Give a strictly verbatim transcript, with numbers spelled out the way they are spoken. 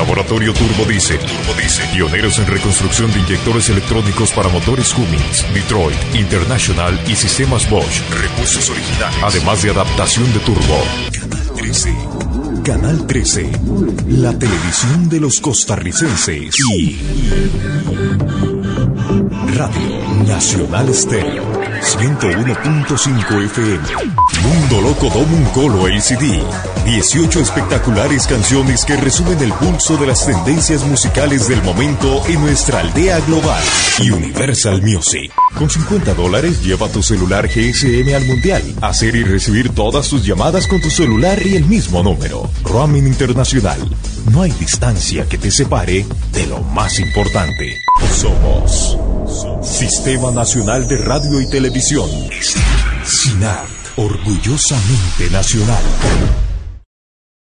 Laboratorio Turbodiesel. Turbodiesel. Pioneros en reconstrucción de inyectores electrónicos para motores Cummins, Detroit, International y sistemas Bosch. Repuestos originales. Además de adaptación de turbo. Canal trece. Canal trece. La televisión de los costarricenses. Y Radio Nacional Estéreo. ciento uno punto cinco F M. Mundo Loco Domuncolo A C D. dieciocho espectaculares canciones que resumen el pulso de las tendencias musicales del momento en nuestra aldea global. Y Universal Music. Con cincuenta dólares lleva tu celular G S M al mundial. Hacer y recibir todas tus llamadas con tu celular y el mismo número. Roaming internacional. No hay distancia que te separe de lo más importante. Somos Sistema Nacional de Radio y Televisión. SINAT. Orgullosamente nacional.